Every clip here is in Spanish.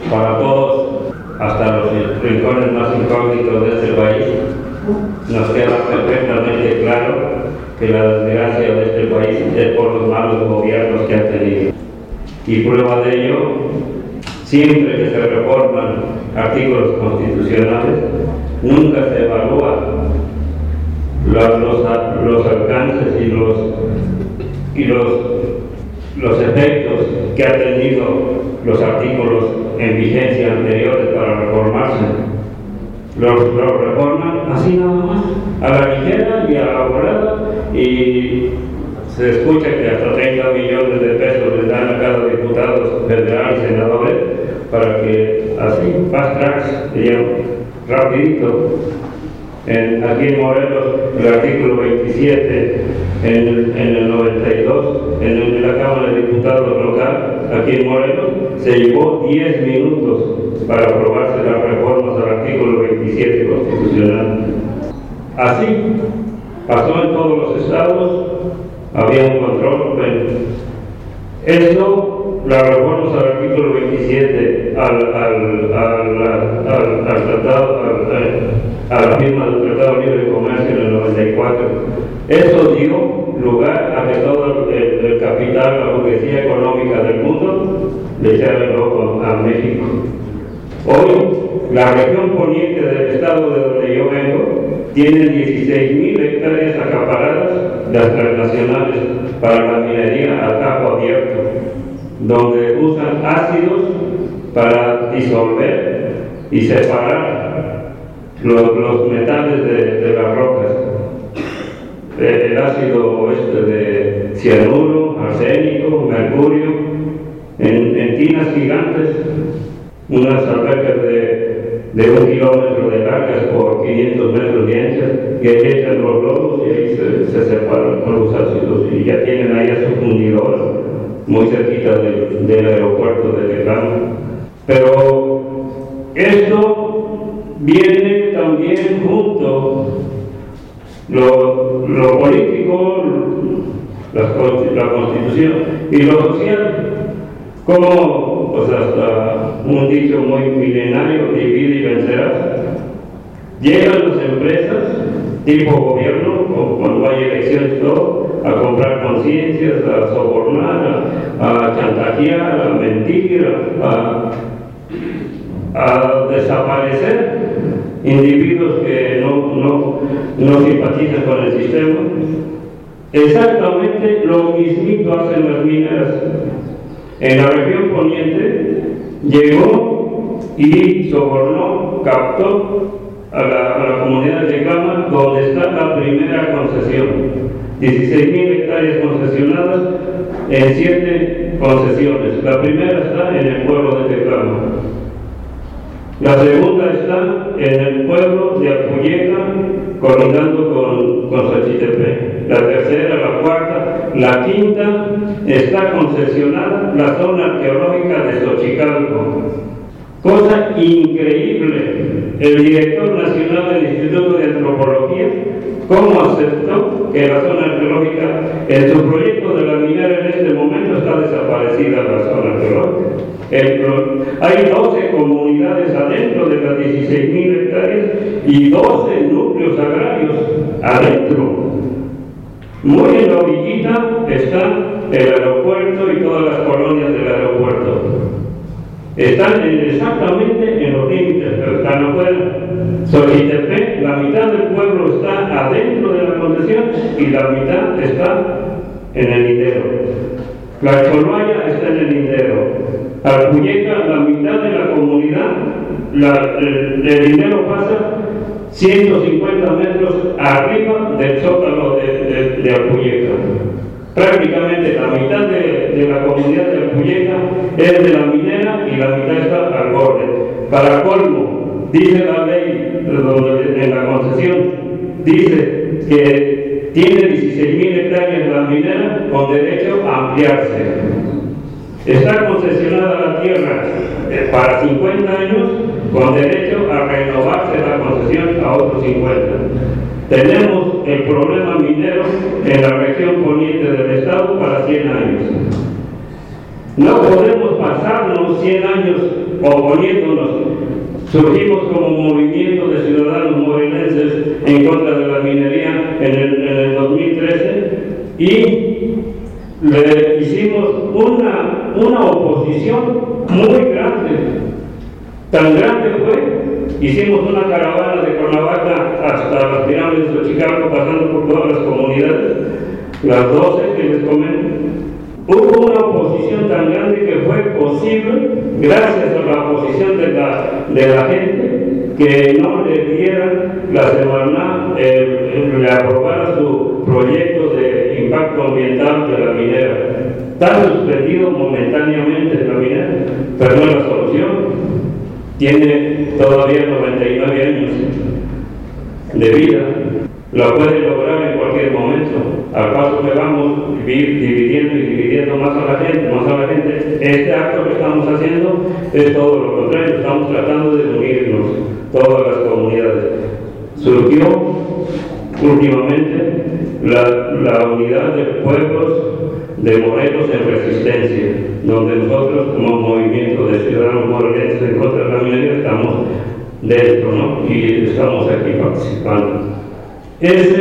para todos, hasta los rincones más incógnitos de este país, nos queda perfectamente claro que la desgracia de este país es por los malos gobiernos que ha tenido. Y prueba de ello, siempre que se reforman artículos constitucionales, nunca se evalúa los alcances y los efectos que han tenido los artículos en vigencia anteriores para reformarse. Los reforman así nada más, a la ligera y a la volada, y se escucha que hasta 30 millones de pesos les dan a cada diputado federal y senadores para que así, fast tracks, rapidito. Aquí en Morelos, el artículo 27, en el 92, en la Cámara de Diputados local, aquí en Morelos, se llevó 10 minutos para aprobarse las reformas al artículo 27 constitucional. Así pasó en todos los estados, había un control. Esto, las reformas al artículo 27, a la firma del Tratado Libre de Comercio en el 94, eso dio lugar a que todo el capital, la burguesía económica del mundo, le echara el ojo a México. Hoy, la región poniente del estado de donde yo vengo tiene 16,000 hectáreas acaparadas de las transnacionales para la minería a campo abierto, donde usan ácidos para disolver y separar los metales de las rocas. El ácido de cianuro, arsénico, mercurio, en tinas gigantes, unas albercas de 1 kilómetro de largas por 500 metros de anchas, y ahí echan los lodos y ahí se separan con los ácidos, y ya tienen ahí a su fundidora muy cerquita del aeropuerto de Tecamo. Pero esto viene también junto lo político, la constitución y lo social, como pues hasta un dicho muy milenario, divide y vencerás. Llegan las empresas tipo gobierno, cuando hay elecciones, todo, a comprar conciencias, a sobornar, a chantajear, a mentir, a desaparecer individuos que no simpatizan con el sistema. Exactamente lo mismito hacen las mineras. En la región poniente llegó y sobornó, captó a la comunidad de Tecama, donde está la primera concesión. 16,000 hectáreas concesionadas en 7 concesiones. La primera está en el pueblo de Tecama. La segunda está en el pueblo de Alpuyeca, colindando con Xochitepec. La tercera, la cuarta, la quinta está concesionada la zona arqueológica de Xochicalco. Cosa increíble. El director nacional del Instituto de Antropología, ¿cómo aceptó que la zona arqueológica, en su proyecto de la minera en este momento, está desaparecida la zona arqueológica? Hay 12 comunidades adentro de las 16,000 hectáreas y 12 núcleos agrarios adentro. Muy en la orillita está el aeropuerto y todas las colonias del aeropuerto. Están exactamente en los límites, pero están afuera. Xochitepec, la mitad del pueblo está adentro de la concesión y la mitad está en el lindero. La Cholvaya está en el lindero. Alpuyeca, la mitad de la comunidad, el lindero pasa 150 metros arriba del zócalo de Alpuyeca. Prácticamente la mitad de la comunidad de Alpuyeca es de la minera y la mitad está al borde. Para colmo, dice la ley en la concesión, dice que tiene 16,000 hectáreas la minera con derecho a ampliarse. Está concesionada la tierra para 50 años con derecho a renovarse la concesión a otros 50. Tenemos el problema minero en la región poniente del estado para 100 años. No podemos pasarnos 100 años oponiéndonos. Surgimos como movimiento de ciudadanos morelenses en contra de la minería en el 2013 y le hicimos una oposición muy grande. Tan grande fue, hicimos una caravana de Cuernavaca hasta las pirámides de Chicago, pasando por todas las comunidades, las 12 que les comento. Hubo una oposición tan grande que fue posible gracias a la oposición de la gente que no le dieran la Semarnat, le aprobara su proyecto de impacto ambiental de la minera. Está suspendido momentáneamente la minera, pero no es la solución. Tiene todavía 99 años de vida. La puede lograr en cualquier momento. Al paso que vamos dividiendo más a la gente, este acto que estamos haciendo es todo lo contrario. Estamos tratando de unirnos, todas las comunidades. Surgió últimamente la unidad de pueblos de Morelos en resistencia, donde nosotros como movimiento de ciudadanos morelenses en contra de la minería estamos dentro, ¿no? Y estamos aquí participando. Esa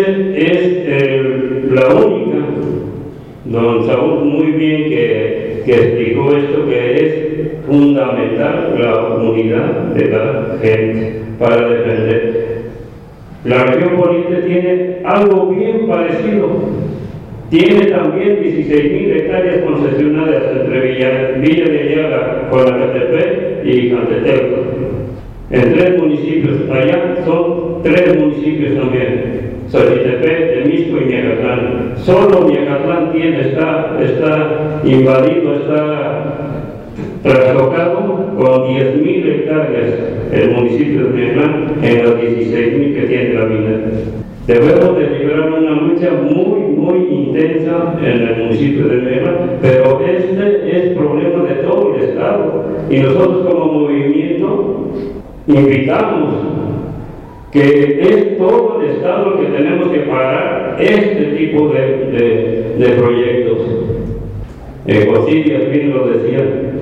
es la única, don Saúl muy bien que explicó esto, que es fundamental la unidad de la gente para defender. La región poniente tiene algo bien parecido. Tiene también 16,000 hectáreas concesionadas entre Villa de Ayala, Conacatepec y Cantetelco, en 3 municipios. Allá son 3 municipios también: Xochitepec, Temisco y Miacatlán. Solo Miacatlán está invadido, está trastocado con 10,000 hectáreas el municipio de Miacatlán en las 16,000 que tiene la mina. Debemos de librar una lucha muy intensa en el municipio de Miacatlán, pero este es problema de todo el estado y nosotros como movimiento invitamos que es todo el estado que tenemos que parar este tipo de proyectos. Ecocidias bien lo decía.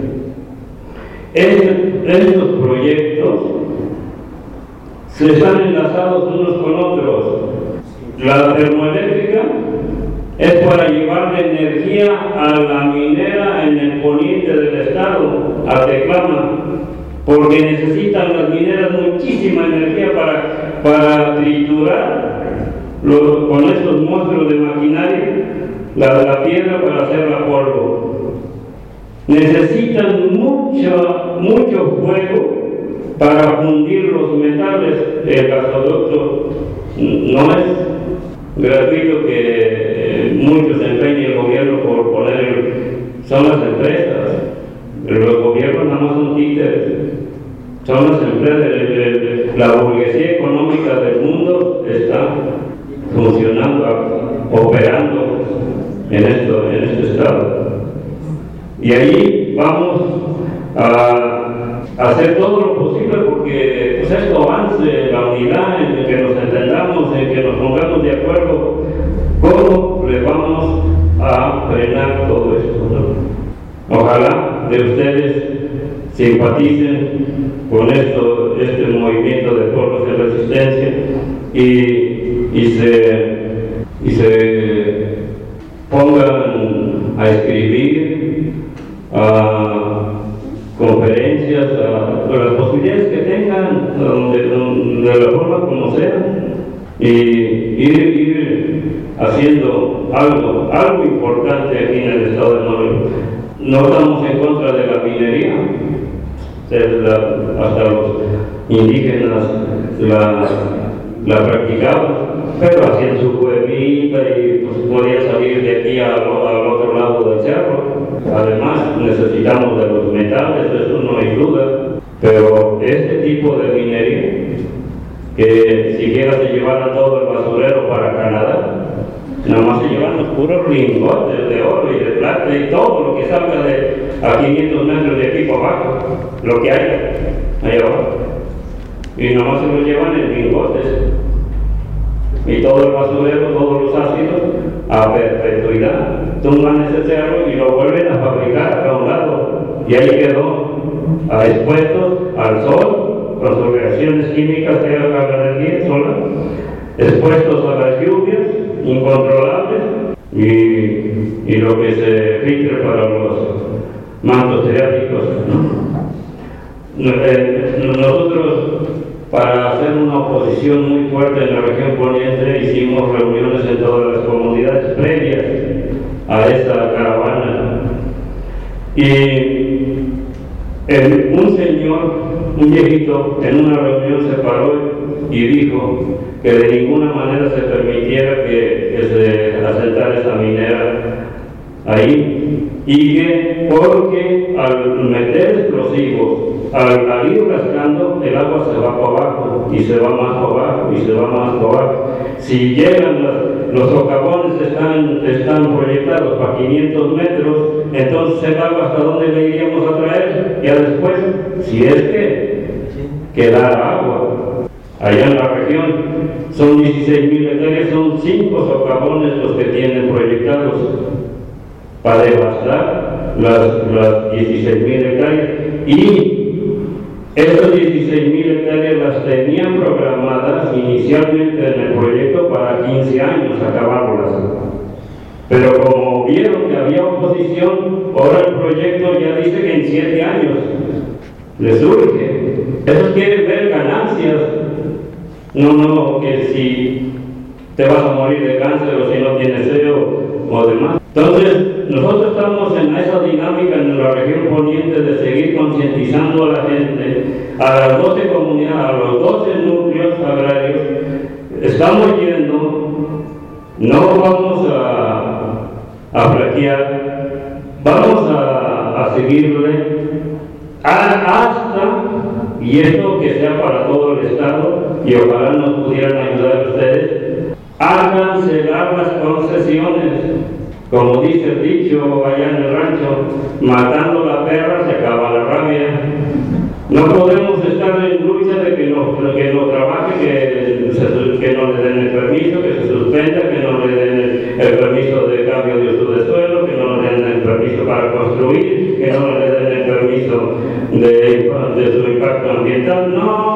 Estos proyectos se están enlazados unos con otros. La termoeléctrica es para llevarle energía a la minera en el poniente del estado, a Teclama, porque necesitan las mineras muchísima energía para triturar con estos monstruos de maquinaria la piedra para hacerla polvo. Necesitan mucho fuego para fundir los metales. El gasoducto no es gratuito, que muchos empeña el gobierno por poner, son las empresas. Los gobiernos nada más son títeres, son las empresas. La burguesía económica del mundo está funcionando, operando en este estado. Y ahí vamos a hacer todo lo posible porque pues, esto avance, la unidad, en que nos entendamos, en que nos pongamos de acuerdo cómo le vamos a frenar todo esto, ¿no? Ojalá de ustedes simpaticen con este movimiento de pueblos de resistencia y se pongan a escribir, a conferencias, a las posibilidades que tengan, de la forma como sea, y ir haciendo algo importante aquí en el estado de Morelos. No estamos en contra de la minería, hasta los indígenas la practicaban, pero hacían su cuevita y pues, podían salir de aquí al otro lado del cerro. Además necesitamos de los metales, eso no hay duda, pero este tipo de minería, que siquiera se llevara todo el basurero para Canadá, nada más se llevan los puros lingotes de oro y de plata y todo lo que salga a 500 metros de aquí para abajo, lo que haya ahí abajo, y nada más se lo llevan en lingotes. Y todo el basurero, todos los ácidos, a perpetuidad, tumban ese cerro y lo vuelven a fabricar a un lado, y ahí quedó. expuestos al sol, con sus reacciones químicas que hagan la energía solar, expuestos a las lluvias incontrolables y lo que se filtre para los mantos freáticos, Nosotros, para hacer una oposición muy fuerte en la región poniente, hicimos reuniones en todas las comunidades previas a esa caravana. Y un señor, un viejito, en una reunión se paró y dijo que de ninguna manera se permitiera que se asentara esa minera ahí, y que porque al meter explosivos, al ir rascando, el agua se va para abajo y se va más para abajo y se va más para abajo. Si llegan los socavones están proyectados para 500 metros, entonces el agua hasta dónde le iríamos a traer, ya después, si es que quedara agua. Allá en la región son 16.000 hectáreas, son 5 socavones los que tienen proyectados para devastar las 16.000 hectáreas, y estas 16.000 hectáreas las tenían programadas inicialmente en el proyecto para 15 años acabarlas. Pero como vieron que había oposición, ahora el proyecto ya dice que en 7 años les surge. Ellos quieren ver ganancias, no que si te vas a morir de cáncer o si no tienes SEO o demás. Entonces, nosotros estamos en esa dinámica en la región poniente de seguir concientizando a la gente, a las 12 comunidades, a los 12 núcleos agrarios. Estamos yendo, no vamos a flaquear, vamos a seguirle hasta, y esto que sea para todo el Estado, y ojalá nos pudieran ayudar ustedes, a cancelar las concesiones. Como dice el dicho allá en el rancho, matando la perra se acaba la rabia. No podemos estar en lucha de que no trabaje, que no le den el permiso, que se suspenda, que no le den el permiso de cambio de uso de suelo, que no le den el permiso para construir, que no le den el permiso de su impacto ambiental.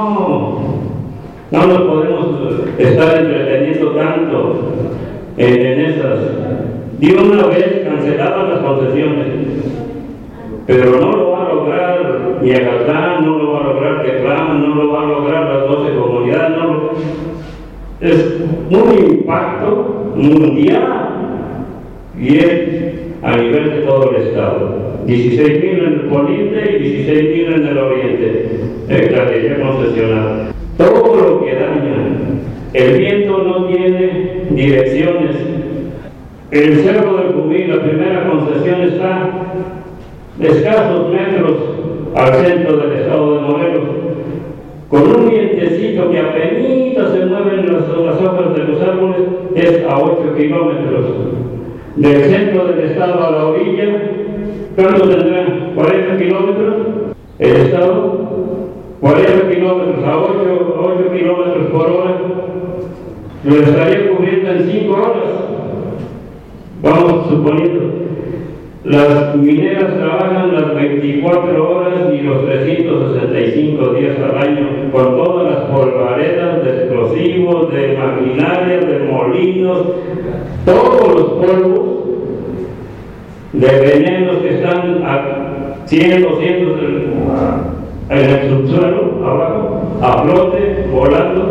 No nos podemos estar entreteniendo tanto en esas. De una vez canceladas las concesiones, pero no lo va a lograr Yagatán, no lo va a lograr Teclán, no lo va a lograr las 12 comunidades, es un impacto mundial y es a nivel de todo el estado. 16.000 en el poniente y 16.000 en el oriente, hectáreas ya concesionadas. Todo lo que daña, el viento no tiene direcciones. El Cerro del Cumí, la primera concesión, está escasos metros al centro del estado de Morelos, con un vientecito que apenas se mueven las hojas de los árboles, es a 8 kilómetros. Del centro del estado a la orilla, ¿cuánto tendrán? ¿40 kilómetros? El estado, 40 kilómetros a 8 kilómetros por hora, lo estaría cubriendo en 5 horas. Vamos suponiendo, las mineras trabajan las 24 horas y los 365 días al año, con todas las polvaredas de explosivos, de maquinaria, de molinos, todos los polvos de venenos que están a 100, 200 en el subsuelo, abajo, a flote, volando,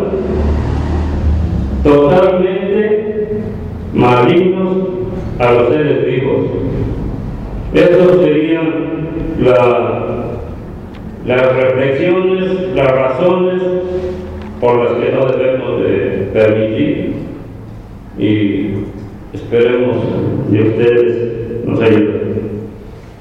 totalmente malignos a los seres vivos. Estas serían las reflexiones, las razones por las que no debemos de permitir, y esperemos que ustedes nos ayuden.